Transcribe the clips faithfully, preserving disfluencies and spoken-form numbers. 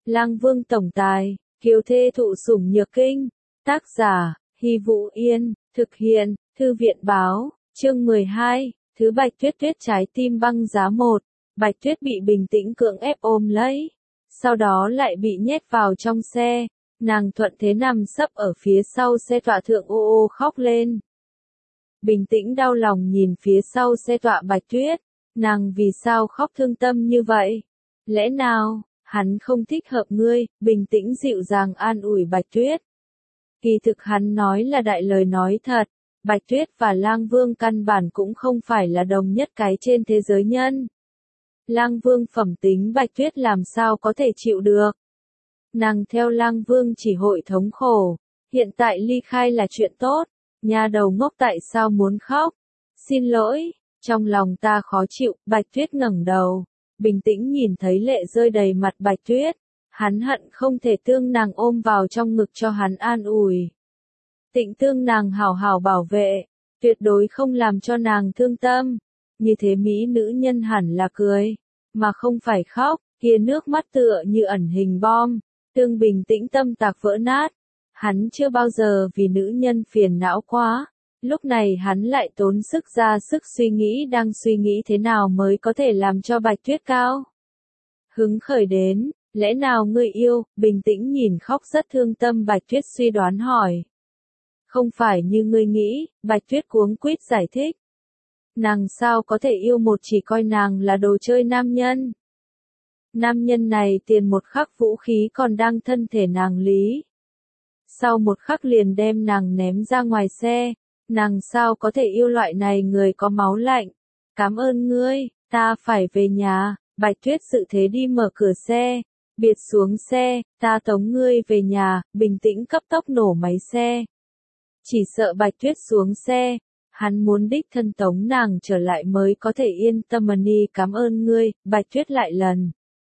Lang Vương tổng tài, kiều thê thụ sủng nhược kinh. Tác giả, Hy Vũ Yên, thực hiện, Thư viện báo, chương mười hai, thứ Bạch Tuyết Tuyết trái tim băng giá một. Bạch Tuyết bị bình tĩnh cưỡng ép ôm lấy, sau đó lại bị nhét vào trong xe, nàng thuận thế nằm sấp ở phía sau xe tọa thượng ô ô khóc lên. Bình tĩnh đau lòng nhìn phía sau xe tọa Bạch Tuyết, nàng vì sao khóc thương tâm như vậy? Lẽ nào, hắn không thích hợp ngươi? Bình tĩnh dịu dàng an ủi Bạch Tuyết. Kỳ thực hắn nói là đại lời nói thật, Bạch Tuyết và Lang Vương căn bản cũng không phải là đồng nhất cái trên thế giới nhân. Lang Vương phẩm tính Bạch Tuyết làm sao có thể chịu được. Nàng theo Lang Vương chỉ hội thống khổ, hiện tại ly khai là chuyện tốt, nhà đầu ngốc tại sao muốn khóc? Xin lỗi, trong lòng ta khó chịu. Bạch Tuyết ngẩng đầu, bình tĩnh nhìn thấy lệ rơi đầy mặt Bạch Tuyết, hắn hận không thể tương nàng ôm vào trong ngực cho hắn an ủi. Tịnh tương nàng hảo hảo bảo vệ, tuyệt đối không làm cho nàng thương tâm. Như thế mỹ nữ nhân hẳn là cười, mà không phải khóc, kia nước mắt tựa như ẩn hình bom, tương bình tĩnh tâm tạc vỡ nát. Hắn chưa bao giờ vì nữ nhân phiền não quá, lúc này hắn lại tốn sức ra sức suy nghĩ đang suy nghĩ thế nào mới có thể làm cho Bạch Tuyết cao hứng khởi đến. Lẽ nào ngươi yêu? Bình tĩnh nhìn khóc rất thương tâm Bạch Tuyết suy đoán hỏi. Không phải như ngươi nghĩ, Bạch Tuyết cuống quýt giải thích. Nàng sao có thể yêu một chỉ coi nàng là đồ chơi nam nhân? Nam nhân này tiền một khắc vũ khí còn đang thân thể nàng lý. Sau một khắc liền đem nàng ném ra ngoài xe, nàng sao có thể yêu loại này người có máu lạnh? Cảm ơn ngươi, ta phải về nhà. Bạch Tuyết dự thế đi mở cửa xe, biệt xuống xe, ta tống ngươi về nhà. Bình tĩnh cấp tốc nổ máy xe. Chỉ sợ Bạch Tuyết xuống xe, hắn muốn đích thân tống nàng trở lại mới có thể yên tâm. Mani cảm ơn ngươi. Bạch Tuyết lại lần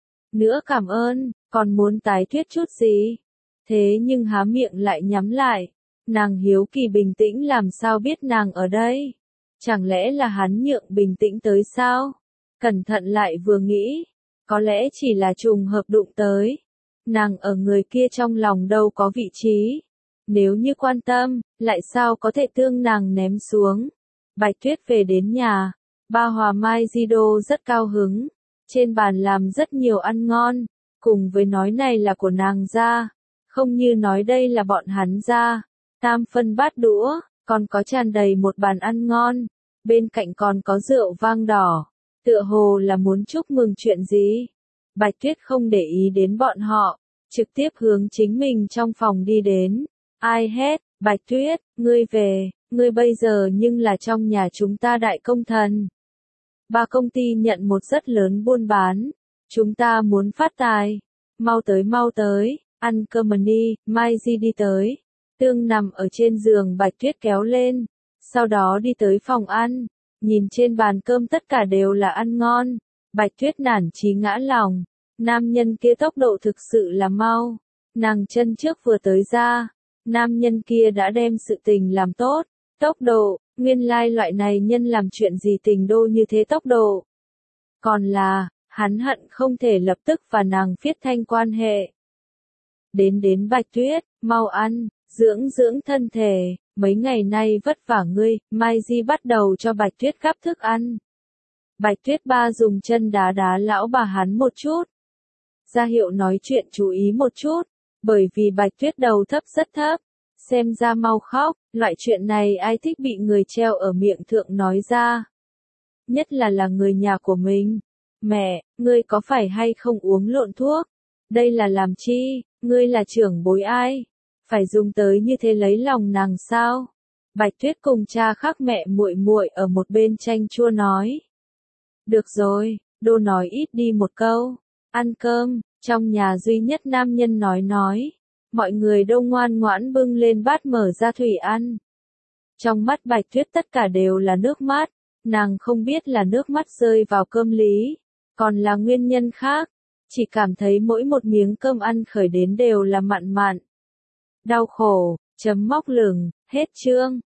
nữa cảm ơn, còn muốn tái thuyết chút gì? Thế nhưng há miệng lại nhắm lại. Nàng hiếu kỳ bình tĩnh làm sao biết nàng ở đây? Chẳng lẽ là hắn nhượng bình tĩnh tới sao? Cẩn thận lại vừa nghĩ, có lẽ chỉ là trùng hợp đụng tới. Nàng ở người kia trong lòng đâu có vị trí. Nếu như quan tâm, lại sao có thể tương nàng ném xuống? Bạch Tuyết về đến nhà, Ba Hòa Mai Di Đô rất cao hứng. Trên bàn làm rất nhiều ăn ngon, cùng với nói này là của nàng ra, không như nói đây là bọn hắn ra. Tam phân bát đũa, còn có tràn đầy một bàn ăn ngon, bên cạnh còn có rượu vang đỏ, tựa hồ là muốn chúc mừng chuyện gì. Bạch Tuyết không để ý đến bọn họ, trực tiếp hướng chính mình trong phòng đi đến. Ai hét, Bạch Tuyết, ngươi về, ngươi bây giờ nhưng là trong nhà chúng ta đại công thần. Ba công ty nhận một rất lớn buôn bán, chúng ta muốn phát tài, mau tới mau tới, ăn cơm. Mani, Mai Di đi tới, tương nằm ở trên giường Bạch Tuyết kéo lên, sau đó đi tới phòng ăn, nhìn trên bàn cơm tất cả đều là ăn ngon, Bạch Tuyết nản chí ngã lòng, nam nhân kia tốc độ thực sự là mau, nàng chân trước vừa tới ra, nam nhân kia đã đem sự tình làm tốt, tốc độ. Nguyên lai like loại này nhân làm chuyện gì tình đô như thế tốc độ. Còn là, hắn hận không thể lập tức và nàng phiết thanh quan hệ. Đến đến Bạch Tuyết, mau ăn, dưỡng dưỡng thân thể, mấy ngày nay vất vả ngươi. Mai Di bắt đầu cho Bạch Tuyết gắp thức ăn. Bạch Tuyết ba dùng chân đá đá lão bà hắn một chút. Ra hiệu nói chuyện chú ý một chút, bởi vì Bạch Tuyết đầu thấp rất thấp. Xem ra mau khóc, loại chuyện này ai thích bị người treo ở miệng thượng nói ra. Nhất là là người nhà của mình. Mẹ, ngươi có phải hay không uống lộn thuốc? Đây là làm chi? Ngươi là trưởng bối ai? Phải dùng tới như thế lấy lòng nàng sao? Bạch Tuyết cùng cha khác mẹ muội muội ở một bên chanh chua nói. Được rồi, đô nói ít đi một câu. Ăn cơm, trong nhà duy nhất nam nhân nói nói. Mọi người đâu ngoan ngoãn bưng lên bát mở ra thủy ăn. Trong mắt Bạch Tuyết tất cả đều là nước mắt, nàng không biết là nước mắt rơi vào cơm lý, còn là nguyên nhân khác, chỉ cảm thấy mỗi một miếng cơm ăn khởi đến đều là mặn mặn. Đau khổ, chấm móc lửng, hết chương.